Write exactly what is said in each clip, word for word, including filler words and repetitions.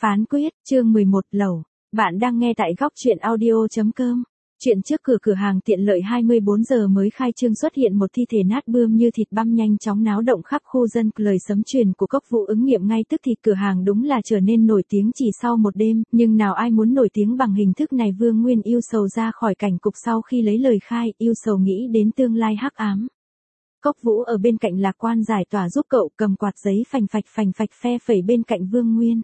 Phán quyết, chương mười một lẩu. Bạn đang nghe tại góc truyện audio.com. Chuyện trước cửa cửa hàng tiện lợi hai mươi bốn giờ mới khai trương xuất hiện một thi thể nát bươm như thịt băm nhanh chóng náo động khắp khu dân, lời sấm truyền của Cốc Vũ ứng nghiệm ngay tức thì cửa hàng đúng là trở nên nổi tiếng chỉ sau một đêm, nhưng nào ai muốn nổi tiếng bằng hình thức này. Vương Nguyên yêu sầu ra khỏi cảnh cục sau khi lấy lời khai, yêu sầu nghĩ đến tương lai hắc ám. Cốc Vũ ở bên cạnh lạc quan giải tỏa giúp cậu, cầm quạt giấy phành phạch phành phạch phe phẩy bên cạnh Vương Nguyên.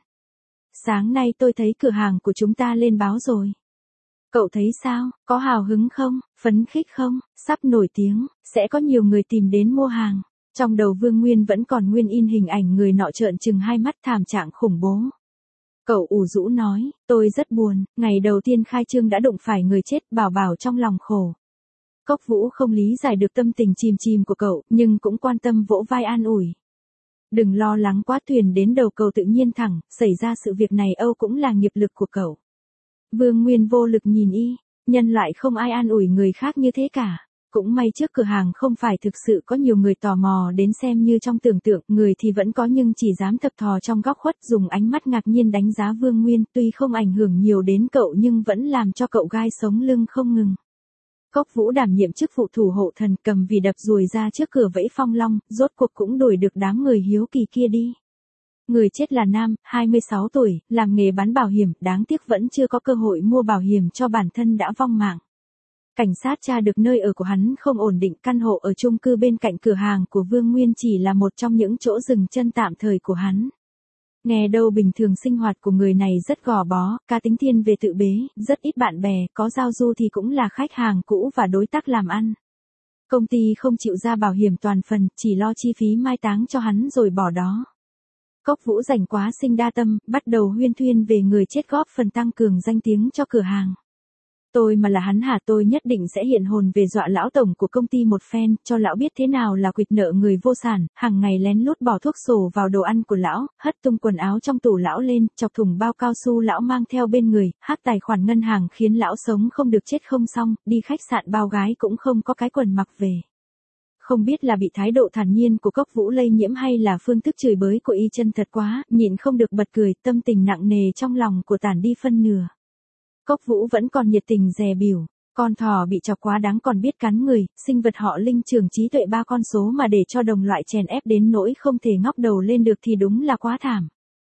Sáng nay tôi thấy cửa hàng của chúng ta lên báo rồi. Cậu thấy sao, có hào hứng không, phấn khích không, sắp nổi tiếng, sẽ có nhiều người tìm đến mua hàng. Trong đầu Vương Nguyên vẫn còn nguyên in hình ảnh người nọ trợn trừng hai mắt thảm trạng khủng bố. Cậu ủ rũ nói, tôi rất buồn, ngày đầu tiên khai trương đã đụng phải người chết, bảo bảo trong lòng khổ. Cốc Vũ không lý giải được tâm tình chìm chìm của cậu, nhưng cũng quan tâm vỗ vai an ủi. Đừng lo lắng quá, thuyền đến đầu cầu tự nhiên thẳng, xảy ra sự việc này Âu cũng là nghiệp lực của cậu. Vương Nguyên vô lực nhìn y, nhân loại không ai an ủi người khác như thế cả. Cũng may trước cửa hàng không phải thực sự có nhiều người tò mò đến xem như trong tưởng tượng, người thì vẫn có nhưng chỉ dám thập thò trong góc khuất, dùng ánh mắt ngạc nhiên đánh giá Vương Nguyên, tuy không ảnh hưởng nhiều đến cậu nhưng vẫn làm cho cậu gai sống lưng không ngừng. Cốc Vũ đảm nhiệm chức vụ thủ hộ thần, cầm vì đập ruồi ra trước cửa vẫy phong long, rốt cuộc cũng đuổi được đám người hiếu kỳ kia đi. Người chết là nam, hai mươi sáu tuổi, làm nghề bán bảo hiểm, đáng tiếc vẫn chưa có cơ hội mua bảo hiểm cho bản thân đã vong mạng. Cảnh sát tra được nơi ở của hắn không ổn định, căn hộ ở chung cư bên cạnh cửa hàng của Vương Nguyên chỉ là một trong những chỗ dừng chân tạm thời của hắn. Nghe đâu bình thường sinh hoạt của người này rất gò bó, cá tính thiên về tự bế, rất ít bạn bè, có giao du thì cũng là khách hàng cũ và đối tác làm ăn. Công ty không chịu ra bảo hiểm toàn phần, chỉ lo chi phí mai táng cho hắn rồi bỏ đó. Cốc Vũ rảnh quá sinh đa tâm, bắt đầu huyên thuyên về người chết góp phần tăng cường danh tiếng cho cửa hàng. Tôi mà là hắn hả, tôi nhất định sẽ hiện hồn về dọa lão tổng của công ty một phen, cho lão biết thế nào là quỵt nợ người vô sản, hàng ngày lén lút bỏ thuốc sổ vào đồ ăn của lão, hất tung quần áo trong tủ lão lên, chọc thùng bao cao su lão mang theo bên người, hack tài khoản ngân hàng khiến lão sống không được chết không xong, đi khách sạn bao gái cũng không có cái quần mặc về. Không biết là bị thái độ thản nhiên của Cốc Vũ lây nhiễm hay là phương thức chửi bới của y chân thật quá, nhịn không được bật cười, tâm tình nặng nề trong lòng của tản đi phân nửa. Cốc Vũ vẫn còn nhiệt tình dè bỉu, con thỏ bị chọc quá đáng còn biết cắn người, sinh vật họ linh trưởng trí tuệ ba con số mà để cho đồng loại chèn ép đến nỗi không thể ngóc đầu lên được thì đúng là quá thảm.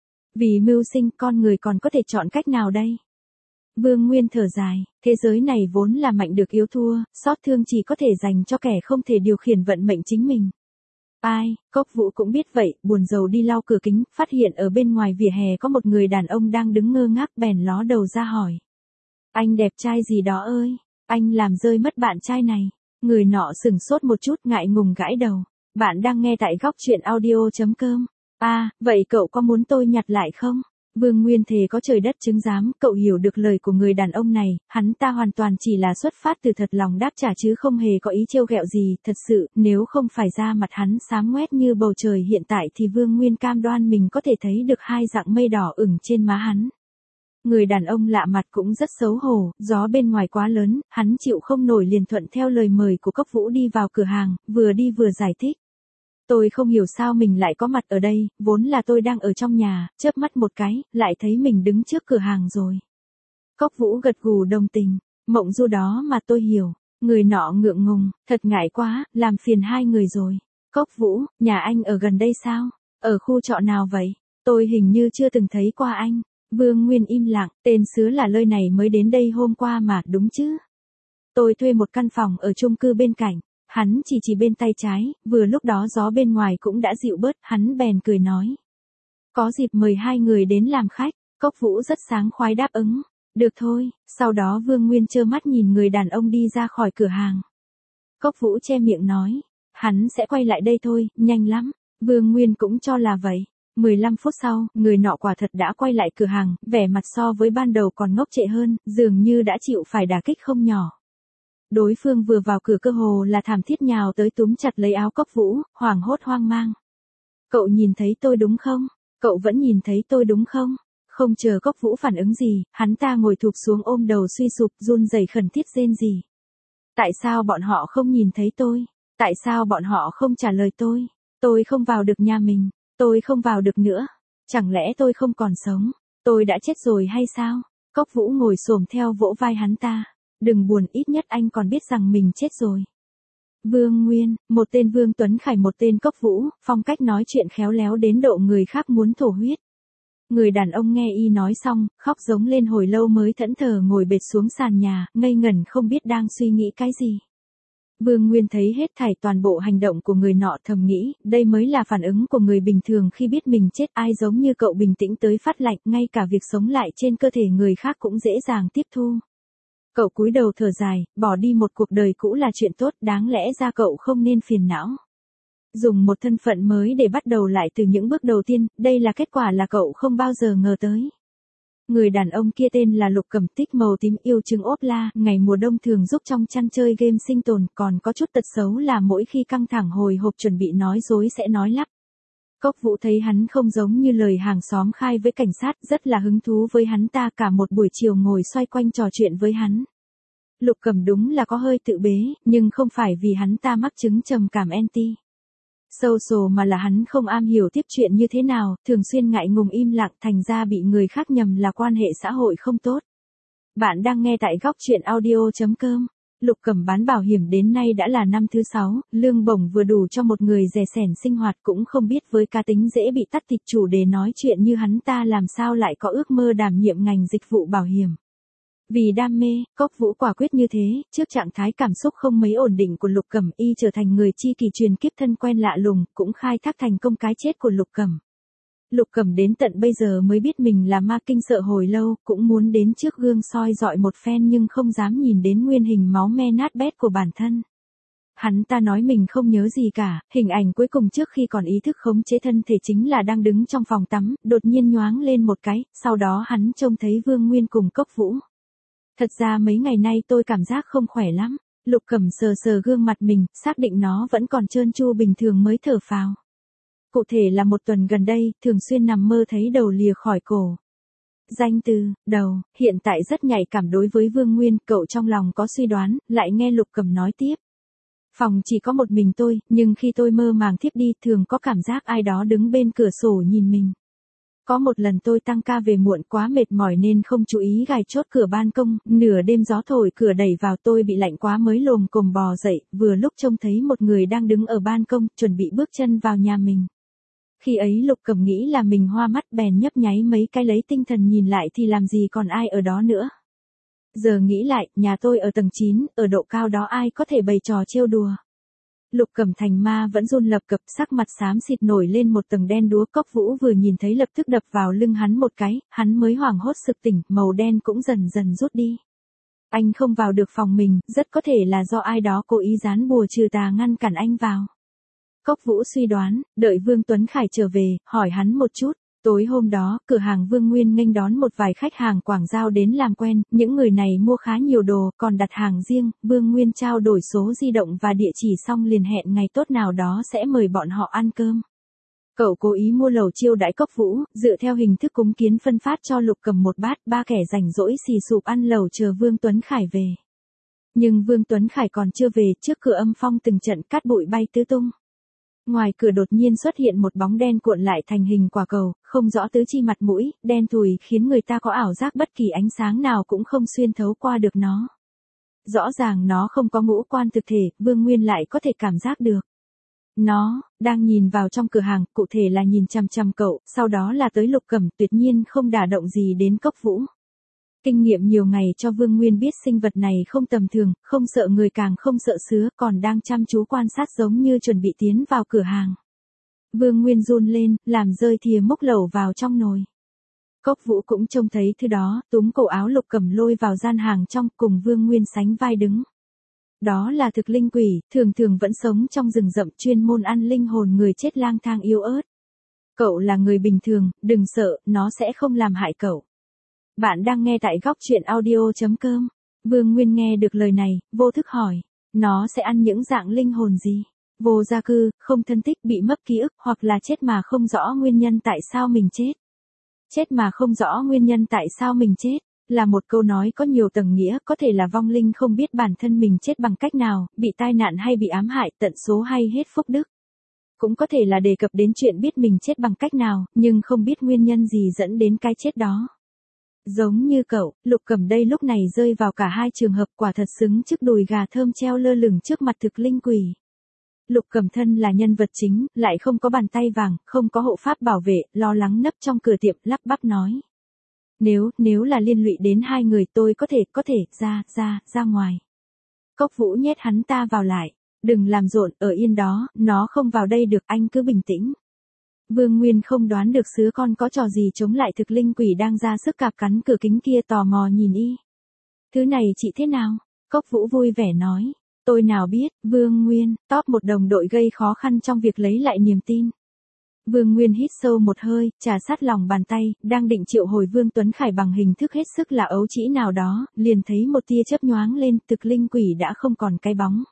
Vì mưu sinh con người còn có thể chọn cách nào đây? Vương Nguyên thở dài, thế giới này vốn là mạnh được yếu thua, xót thương chỉ có thể dành cho kẻ không thể điều khiển vận mệnh chính mình. Ai, Cốc Vũ cũng biết vậy, buồn rầu đi lau cửa kính, phát hiện ở bên ngoài vỉa hè có một người đàn ông đang đứng ngơ ngác, bèn ló đầu ra hỏi. Anh đẹp trai gì đó ơi, anh làm rơi mất bạn trai này. Người nọ sửng sốt một chút ngại ngùng gãi đầu. Bạn đang nghe tại góc truyện audio.com. À, vậy cậu có muốn tôi nhặt lại không? Vương Nguyên thề có trời đất chứng giám, cậu hiểu được lời của người đàn ông này, hắn ta hoàn toàn chỉ là xuất phát từ thật lòng đáp trả chứ không hề có ý trêu ghẹo gì, thật sự, nếu không phải da mặt hắn xám ngoét như bầu trời hiện tại thì Vương Nguyên cam đoan mình có thể thấy được hai dạng mây đỏ ửng trên má hắn. Người đàn ông lạ mặt cũng rất xấu hổ, gió bên ngoài quá lớn, hắn chịu không nổi liền thuận theo lời mời của Cốc Vũ đi vào cửa hàng, vừa đi vừa giải thích. Tôi không hiểu sao mình lại có mặt ở đây, vốn là tôi đang ở trong nhà, chớp mắt một cái, lại thấy mình đứng trước cửa hàng rồi. Cốc Vũ gật gù đồng tình, mộng du đó mà tôi hiểu. Người nọ ngượng ngùng, thật ngại quá, làm phiền hai người rồi. Cốc Vũ, nhà anh ở gần đây sao? Ở khu trọ nào vậy? Tôi hình như chưa từng thấy qua anh. Vương Nguyên im lặng, tên sứa là nơi này mới đến đây hôm qua mà, đúng chứ? Tôi thuê một căn phòng ở chung cư bên cạnh. Hắn chỉ chỉ bên tay trái, vừa lúc đó gió bên ngoài cũng đã dịu bớt, hắn bèn cười nói. Có dịp mời hai người đến làm khách, Cốc Vũ rất sáng khoái đáp ứng. Được thôi, sau đó Vương Nguyên trơ mắt nhìn người đàn ông đi ra khỏi cửa hàng. Cốc Vũ che miệng nói, hắn sẽ quay lại đây thôi, nhanh lắm. Vương Nguyên cũng cho là vậy. mười lăm phút sau, người nọ quả thật đã quay lại cửa hàng, vẻ mặt so với ban đầu còn ngốc trệ hơn, dường như đã chịu phải đả kích không nhỏ. Đối phương vừa vào cửa cơ hồ là thảm thiết nhào tới túm chặt lấy áo Cốc Vũ, hoảng hốt hoang mang. Cậu nhìn thấy tôi đúng không? Cậu vẫn nhìn thấy tôi đúng không? Không chờ Cốc Vũ phản ứng gì, hắn ta ngồi thụp xuống ôm đầu suy sụp, run rẩy khẩn thiết rên rỉ. Tại sao bọn họ không nhìn thấy tôi? Tại sao bọn họ không trả lời tôi? Tôi không vào được nhà mình, tôi không vào được nữa. Chẳng lẽ tôi không còn sống? Tôi đã chết rồi hay sao? Cốc Vũ ngồi xổm theo vỗ vai hắn ta. Đừng buồn, ít nhất anh còn biết rằng mình chết rồi. Vương Nguyên, một tên Vương Tuấn Khải, một tên Cốc Vũ, phong cách nói chuyện khéo léo đến độ người khác muốn thổ huyết. Người đàn ông nghe y nói xong, khóc giống lên hồi lâu mới thẫn thờ ngồi bệt xuống sàn nhà, ngây ngẩn không biết đang suy nghĩ cái gì. Vương Nguyên thấy hết thảy toàn bộ hành động của người nọ, thầm nghĩ, đây mới là phản ứng của người bình thường khi biết mình chết. Ai giống như cậu bình tĩnh tới phát lạnh, ngay cả việc sống lại trên cơ thể người khác cũng dễ dàng tiếp thu. Cậu cúi đầu thở dài, bỏ đi một cuộc đời cũ là chuyện tốt, đáng lẽ ra cậu không nên phiền não. Dùng một thân phận mới để bắt đầu lại từ những bước đầu tiên, đây là kết quả là cậu không bao giờ ngờ tới. Người đàn ông kia tên là Lục Cẩm, tích màu tím, yêu trứng ốp la, ngày mùa đông thường giúp trong chăn chơi game sinh tồn, còn có chút tật xấu là mỗi khi căng thẳng hồi hộp chuẩn bị nói dối sẽ nói lắp. Cốc Vũ thấy hắn không giống như lời hàng xóm khai với cảnh sát, rất là hứng thú với hắn ta, cả một buổi chiều ngồi xoay quanh trò chuyện với hắn. Lục Cẩm đúng là có hơi tự bế, nhưng không phải vì hắn ta mắc chứng trầm cảm anti social mà là hắn không am hiểu tiếp chuyện như thế nào, thường xuyên ngại ngùng im lặng, thành ra bị người khác nhầm là quan hệ xã hội không tốt. Bạn đang nghe tại góc truyện audio chấm com. Lục Cẩm bán bảo hiểm đến nay đã là năm thứ sáu, lương bổng vừa đủ cho một người rè sẻn sinh hoạt, cũng không biết với cá tính dễ bị tắt thịt chủ đề nói chuyện như hắn ta làm sao lại có ước mơ đảm nhiệm ngành dịch vụ bảo hiểm. Vì đam mê, Cốc Vũ quả quyết như thế, trước trạng thái cảm xúc không mấy ổn định của Lục Cẩm, y trở thành người chi kỷ truyền kiếp thân quen lạ lùng, cũng khai thác thành công cái chết của Lục Cẩm. Lục Cẩm đến tận bây giờ mới biết mình là ma, kinh sợ hồi lâu, cũng muốn đến trước gương soi dọi một phen nhưng không dám nhìn đến nguyên hình máu me nát bét của bản thân. Hắn ta nói mình không nhớ gì cả, hình ảnh cuối cùng trước khi còn ý thức khống chế thân thể chính là đang đứng trong phòng tắm, đột nhiên nhoáng lên một cái, sau đó hắn trông thấy Vương Nguyên cùng Cốc Vũ. Thật ra mấy ngày nay tôi cảm giác không khỏe lắm. Lục Cẩm sờ sờ gương mặt mình, xác định nó vẫn còn trơn tru bình thường mới thở phào. Cụ thể là một tuần gần đây, thường xuyên nằm mơ thấy đầu lìa khỏi cổ. Danh từ, đầu, hiện tại rất nhạy cảm đối với Vương Nguyên, cậu trong lòng có suy đoán, lại nghe Lục Cẩm nói tiếp. Phòng chỉ có một mình tôi, nhưng khi tôi mơ màng thiếp đi, thường có cảm giác ai đó đứng bên cửa sổ nhìn mình. Có một lần tôi tăng ca về muộn quá mệt mỏi nên không chú ý gài chốt cửa ban công, nửa đêm gió thổi cửa đẩy vào, tôi bị lạnh quá mới lồm cồm bò dậy, vừa lúc trông thấy một người đang đứng ở ban công, chuẩn bị bước chân vào nhà mình. Khi ấy Lục Cẩm nghĩ là mình hoa mắt, bèn nhấp nháy mấy cái lấy tinh thần nhìn lại thì làm gì còn ai ở đó nữa. Giờ nghĩ lại, nhà tôi ở tầng chín, ở độ cao đó ai có thể bày trò trêu đùa. Lục Cẩm thành ma vẫn run lập cập, sắc mặt xám xịt nổi lên một tầng đen đúa. Cốc Vũ vừa nhìn thấy lập tức đập vào lưng hắn một cái, hắn mới hoảng hốt sực tỉnh, màu đen cũng dần dần rút đi. Anh không vào được phòng mình, rất có thể là do ai đó cố ý dán bùa trừ tà ngăn cản anh vào. Cốc Vũ suy đoán, đợi Vương Tuấn Khải trở về, hỏi hắn một chút. Tối hôm đó, cửa hàng Vương Nguyên nghênh đón một vài khách hàng Quảng Giao đến làm quen, những người này mua khá nhiều đồ, còn đặt hàng riêng. Vương Nguyên trao đổi số di động và địa chỉ xong liền hẹn ngày tốt nào đó sẽ mời bọn họ ăn cơm. Cậu cố ý mua lẩu chiêu đãi Cốc Vũ, dựa theo hình thức cúng kiến phân phát cho Lục Cẩm một bát, ba kẻ rảnh rỗi xì sụp ăn lẩu chờ Vương Tuấn Khải về. Nhưng Vương Tuấn Khải còn chưa về, trước cửa âm phong từng trận cát bụi bay tứ tung. Ngoài cửa đột nhiên xuất hiện một bóng đen cuộn lại thành hình quả cầu, không rõ tứ chi mặt mũi, đen thùi khiến người ta có ảo giác bất kỳ ánh sáng nào cũng không xuyên thấu qua được nó. Rõ ràng nó không có ngũ quan thực thể, Vương Nguyên lại có thể cảm giác được. Nó, đang nhìn vào trong cửa hàng, cụ thể là nhìn chằm chằm cậu, sau đó là tới Lục Cẩm, tuyệt nhiên không đả động gì đến Cốc Vũ. Kinh nghiệm nhiều ngày cho Vương Nguyên biết sinh vật này không tầm thường, không sợ người càng không sợ sứa, còn đang chăm chú quan sát giống như chuẩn bị tiến vào cửa hàng. Vương Nguyên run lên, làm rơi thìa múc lẩu vào trong nồi. Cốc Vũ cũng trông thấy thứ đó, túm cổ áo Lục Cẩm lôi vào gian hàng trong, cùng Vương Nguyên sánh vai đứng. Đó là thực linh quỷ, thường thường vẫn sống trong rừng rậm, chuyên môn ăn linh hồn người chết lang thang yếu ớt. Cậu là người bình thường, đừng sợ, nó sẽ không làm hại cậu. Bạn đang nghe tại góc truyện audio chấm com. Vương Nguyên nghe được lời này, vô thức hỏi. Nó sẽ ăn những dạng linh hồn gì? Vô gia cư, không thân thích, bị mất ký ức, hoặc là chết mà không rõ nguyên nhân tại sao mình chết. Chết mà không rõ nguyên nhân tại sao mình chết, là một câu nói có nhiều tầng nghĩa, có thể là vong linh không biết bản thân mình chết bằng cách nào, bị tai nạn hay bị ám hại, tận số hay hết phúc đức. cũng có thể là đề cập đến chuyện biết mình chết bằng cách nào, nhưng không biết nguyên nhân gì dẫn đến cái chết đó. Giống như cậu, Lục Cẩm đây lúc này rơi vào cả hai trường hợp, quả thật xứng trước đùi gà thơm treo lơ lửng trước mặt thực linh quỷ. Lục Cẩm thân là nhân vật chính, lại không có bàn tay vàng, không có hộ pháp bảo vệ, lo lắng nấp trong cửa tiệm lắp bắp nói. Nếu, nếu là liên lụy đến hai người tôi có thể, có thể, ra, ra, ra ngoài. Cốc Vũ nhét hắn ta vào lại. Đừng làm rộn, ở yên đó, nó không vào đây được, anh cứ bình tĩnh. Vương Nguyên không đoán được sứa con có trò gì chống lại thực linh quỷ đang ra sức cạp cắn cửa kính kia, tò mò nhìn y. Thứ này chị thế nào? Cốc Vũ vui vẻ nói. Tôi nào biết, Vương Nguyên, top một đồng đội gây khó khăn trong việc lấy lại niềm tin. Vương Nguyên hít sâu một hơi, trà sát lòng bàn tay, đang định triệu hồi Vương Tuấn Khải bằng hình thức hết sức là ấu trĩ nào đó, liền thấy một tia chớp nhoáng lên, thực linh quỷ đã không còn cái bóng.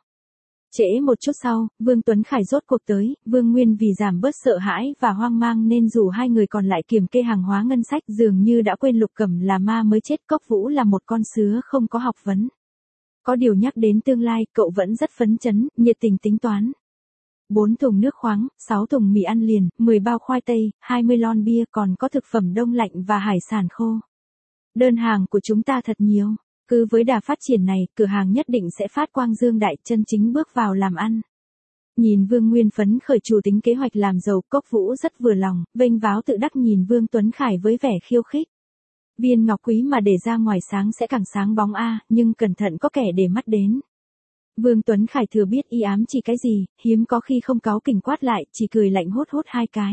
Trễ một chút sau, Vương Tuấn Khải rốt cuộc tới, Vương Nguyên vì giảm bớt sợ hãi và hoang mang nên rủ hai người còn lại kiểm kê hàng hóa ngân sách, dường như đã quên Lục Cẩm là ma mới chết, Cốc Vũ là một con sứa không có học vấn. Có điều nhắc đến tương lai, cậu vẫn rất phấn chấn, nhiệt tình tính toán. bốn thùng nước khoáng, sáu thùng mì ăn liền, mười bao khoai tây, hai mươi lon bia, còn có thực phẩm đông lạnh và hải sản khô. Đơn hàng của chúng ta thật nhiều. Cứ với đà phát triển này, cửa hàng nhất định sẽ phát quang dương đại, chân chính bước vào làm ăn. Nhìn Vương Nguyên phấn khởi chủ tính kế hoạch làm giàu, Cốc Vũ rất vừa lòng, vênh váo tự đắc nhìn Vương Tuấn Khải với vẻ khiêu khích. Viên ngọc quý mà để ra ngoài sáng sẽ càng sáng bóng a, nhưng cẩn thận có kẻ để mắt đến. Vương Tuấn Khải thừa biết y ám chỉ cái gì, hiếm có khi không cáu kỉnh quát lại, chỉ cười lạnh hốt hốt hai cái.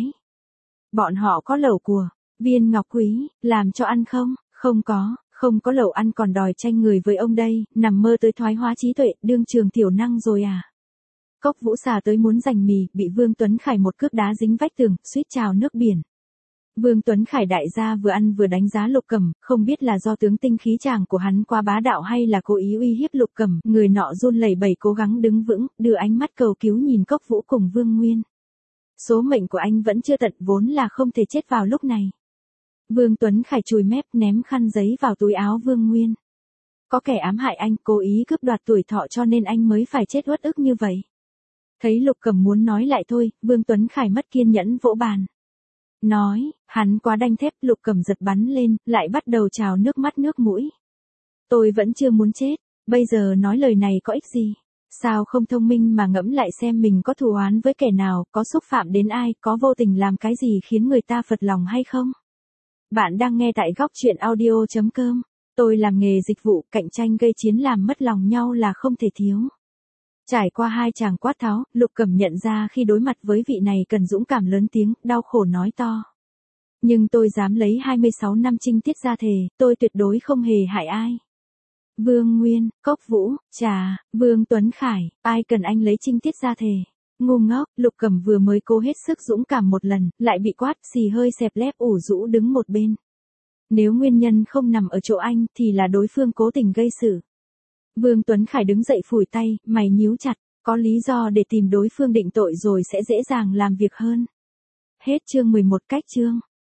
Bọn họ có lẩu cua, viên ngọc quý, làm cho ăn không? Không có. Không có lẩu ăn còn đòi tranh người với ông đây, nằm mơ tới thoái hóa trí tuệ, đương trường tiểu năng rồi à. Cốc Vũ xà tới muốn giành mì, bị Vương Tuấn Khải một cước đá dính vách tường, suýt trào nước biển. Vương Tuấn Khải đại gia vừa ăn vừa đánh giá Lục Cẩm, không biết là do tướng tinh khí chàng của hắn quá bá đạo hay là cố ý uy hiếp Lục Cẩm, người nọ run lẩy bẩy cố gắng đứng vững, đưa ánh mắt cầu cứu nhìn Cốc Vũ cùng Vương Nguyên. Số mệnh của anh vẫn chưa tận, vốn là không thể chết vào lúc này. Vương Tuấn Khải chùi mép ném khăn giấy vào túi áo Vương Nguyên. Có kẻ ám hại anh, cố ý cướp đoạt tuổi thọ cho nên anh mới phải chết uất ức như vậy. Thấy Lục Cẩm muốn nói lại thôi, Vương Tuấn Khải mất kiên nhẫn vỗ bàn. Nói, hắn quá đanh thép, Lục Cẩm giật bắn lên, lại bắt đầu trào nước mắt nước mũi. Tôi vẫn chưa muốn chết, bây giờ nói lời này có ích gì? Sao không thông minh mà ngẫm lại xem mình có thù oán với kẻ nào, có xúc phạm đến ai, có vô tình làm cái gì khiến người ta phật lòng hay không? Bạn đang nghe tại góc truyện audio chấm com. Tôi làm nghề dịch vụ, cạnh tranh gây chiến làm mất lòng nhau là không thể thiếu. Trải qua hai chàng quát tháo, Lục Cẩm nhận ra khi đối mặt với vị này cần dũng cảm lớn tiếng, đau khổ nói to. Nhưng tôi dám lấy hai mươi sáu năm trinh tiết ra thề, tôi tuyệt đối không hề hại ai. Vương Nguyên, Cốc Vũ, chà, Vương Tuấn Khải, ai cần anh lấy trinh tiết ra thề. Ngu ngốc, Lục Cẩm vừa mới cố hết sức dũng cảm một lần, lại bị quát, xì hơi xẹp lép ủ rũ đứng một bên. Nếu nguyên nhân không nằm ở chỗ anh, thì là đối phương cố tình gây sự. Vương Tuấn Khải đứng dậy phủi tay, mày nhíu chặt, có lý do để tìm đối phương định tội rồi sẽ dễ dàng làm việc hơn. Hết chương mười một cách chương.